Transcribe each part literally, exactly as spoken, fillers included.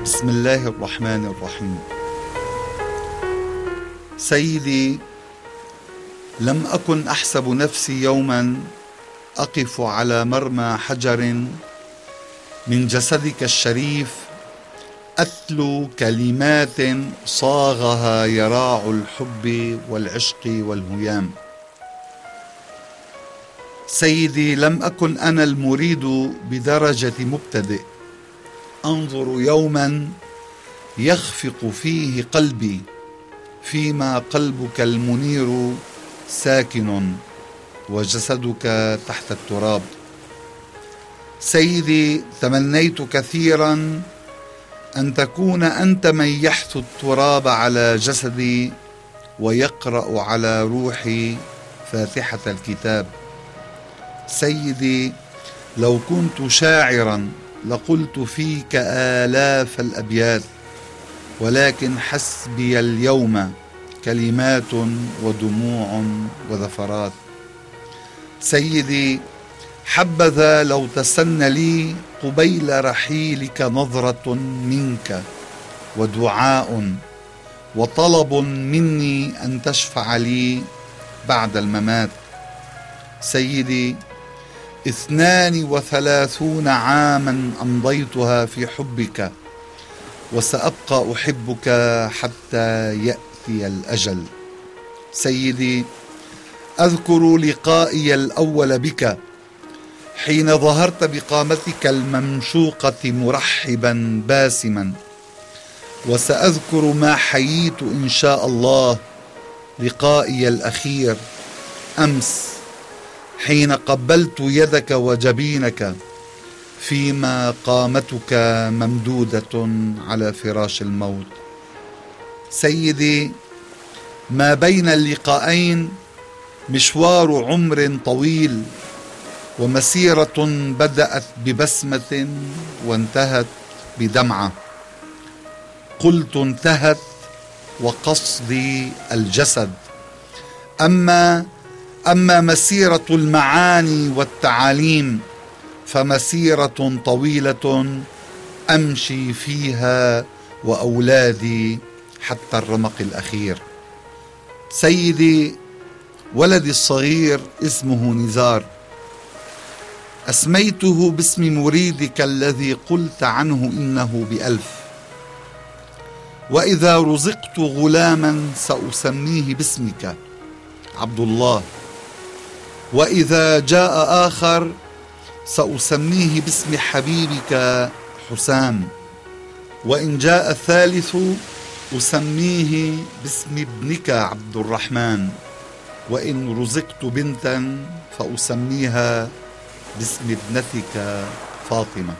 بسم الله الرحمن الرحيم. سيدي، لم أكن أحسب نفسي يوما أقف على مرمى حجر من جسدك الشريف أتلو كلمات صاغها يراع الحب والعشق والهيام. سيدي، لم أكن أنا المريد بدرجة مبتدئ أنظر يوما يخفق فيه قلبي فيما قلبك المنير ساكن وجسدك تحت التراب. سيدي، تمنيت كثيرا أن تكون أنت من يحث التراب على جسدي ويقرأ على روحي فاتحة الكتاب. سيدي، لو كنت شاعرا لقلت فيك آلاف الأبيات، ولكن حسبي اليوم كلمات ودموع وذفرات. سيدي، حبذا لو تسن لي قبيل رحيلك نظرة منك ودعاء وطلب مني أن تشفع لي بعد الممات. سيدي، اثنان وثلاثون عاما أمضيتها في حبك، وسأبقى أحبك حتى يأتي الأجل. سيدي، أذكر لقائي الأول بك حين ظهرت بقامتك الممشوقة مرحبا باسما، وسأذكر ما حييت إن شاء الله لقائي الأخير أمس حين قبلت يدك وجبينك فيما قامتك ممدودة على فراش الموت. سيدي، ما بين اللقاءين مشوار عمر طويل، ومسيرة بدأت ببسمة وانتهت بدمعة. قلت انتهت وقصدي الجسد. أما أما مسيرة المعاني والتعاليم فمسيرة طويلة أمشي فيها وأولادي حتى الرمق الأخير. سيدي، ولدي الصغير اسمه نزار، أسميته باسم مريدك الذي قلت عنه إنه بألف، وإذا رزقت غلاما سأسميه باسمك عبد الله، وإذا جاء آخر سأسميه باسم حبيبك حسام، وإن جاء الثالث أسميه باسم ابنك عبد الرحمن، وإن رزقت بنتا فأسميها باسم ابنتك فاطمة.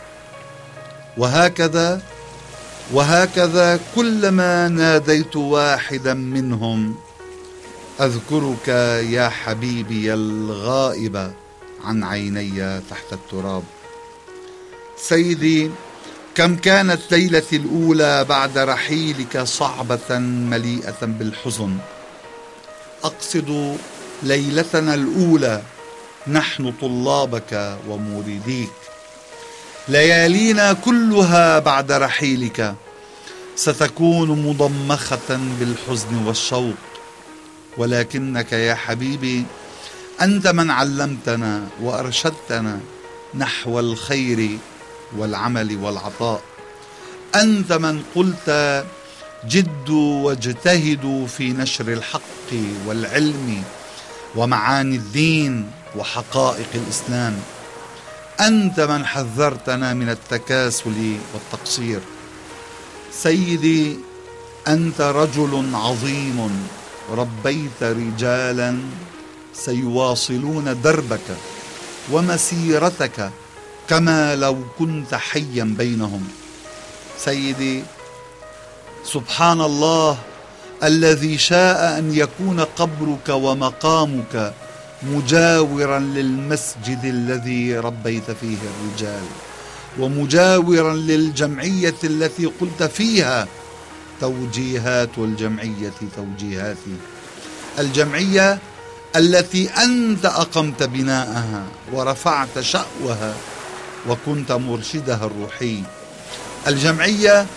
وهكذا وهكذا كلما ناديت واحدا منهم أذكرك يا حبيبي الغائب عن عيني تحت التراب. سيدي، كم كانت ليلتي الأولى بعد رحيلك صعبة مليئة بالحزن. أقصد ليلتنا الأولى نحن طلابك ومريديك. ليالينا كلها بعد رحيلك ستكون مضمخة بالحزن والشوق، ولكنك يا حبيبي أنت من علمتنا وأرشدتنا نحو الخير والعمل والعطاء. أنت من قلت جدوا واجتهدوا في نشر الحق والعلم ومعاني الدين وحقائق الإسلام. أنت من حذرتنا من التكاسل والتقصير. سيدي، أنت رجل عظيم ربيت رجالا سيواصلون دربك ومسيرتك كما لو كنت حيا بينهم. سيدي، سبحان الله الذي شاء أن يكون قبرك ومقامك مجاورا للمسجد الذي ربيت فيه الرجال، ومجاورا للجمعية التي قلت فيها توجيهات الجمعية توجيهاتي، الجمعية التي أنت أقمت بناءها ورفعت شأوها وكنت مرشدها الروحي، الجمعية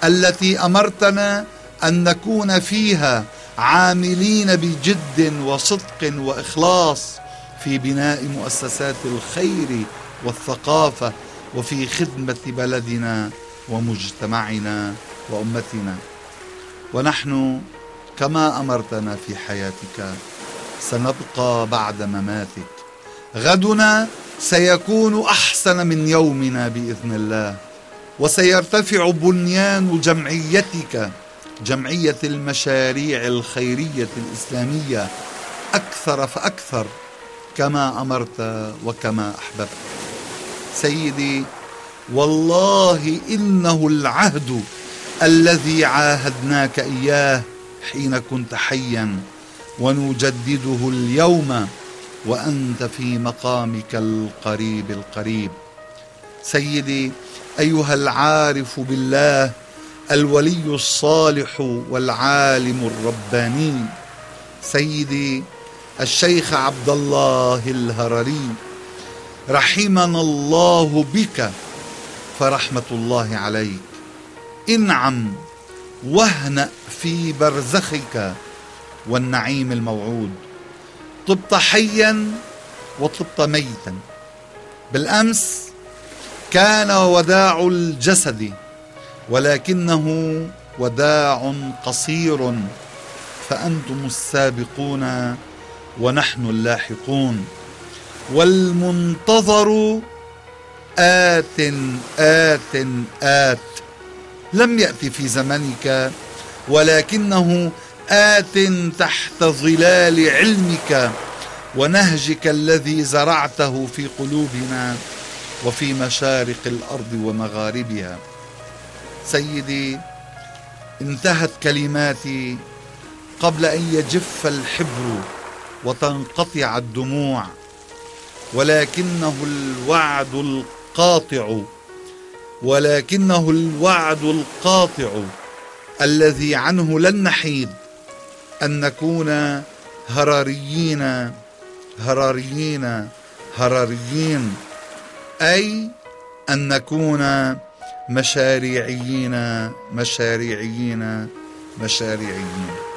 التي أمرتنا أن نكون فيها عاملين بجد وصدق وإخلاص في بناء مؤسسات الخير والثقافة وفي خدمة بلدنا ومجتمعنا وأمتنا. ونحن كما أمرتنا في حياتك سنبقى بعد مماتك. غدنا سيكون أحسن من يومنا بإذن الله، وسيرتفع بنيان جمعيتك، جمعية المشاريع الخيرية الإسلامية، أكثر فأكثر كما أمرت وكما أحببت. سيدي، والله إنه العهد الذي عاهدناك إياه حين كنت حيا، ونجدده اليوم وأنت في مقامك القريب القريب. سيدي أيها العارف بالله الولي الصالح والعالم الرباني، سيدي الشيخ عبد الله الهرري، رحمنا الله بك فرحمة الله عليك. انعم واهنأ في برزخك والنعيم الموعود. طبت حيا وطبت ميتا. بالأمس كان وداع الجسد، ولكنه وداع قصير، فأنتم السابقون ونحن اللاحقون، والمنتظر آت آت آت. لم يأتي في زمنك، ولكنه آت تحت ظلال علمك ونهجك الذي زرعته في قلوبنا وفي مشارق الأرض ومغاربها. سيدي، انتهت كلماتي قبل أن يجف الحبر وتنقطع الدموع، ولكنه الوعد القاطع ولكنه الوعد القاطع الذي عنه لن نحيد، أن نكون هراريين هراريين هراريين، أي أن نكون مشاريعيين مشاريعيين مشاريعيين.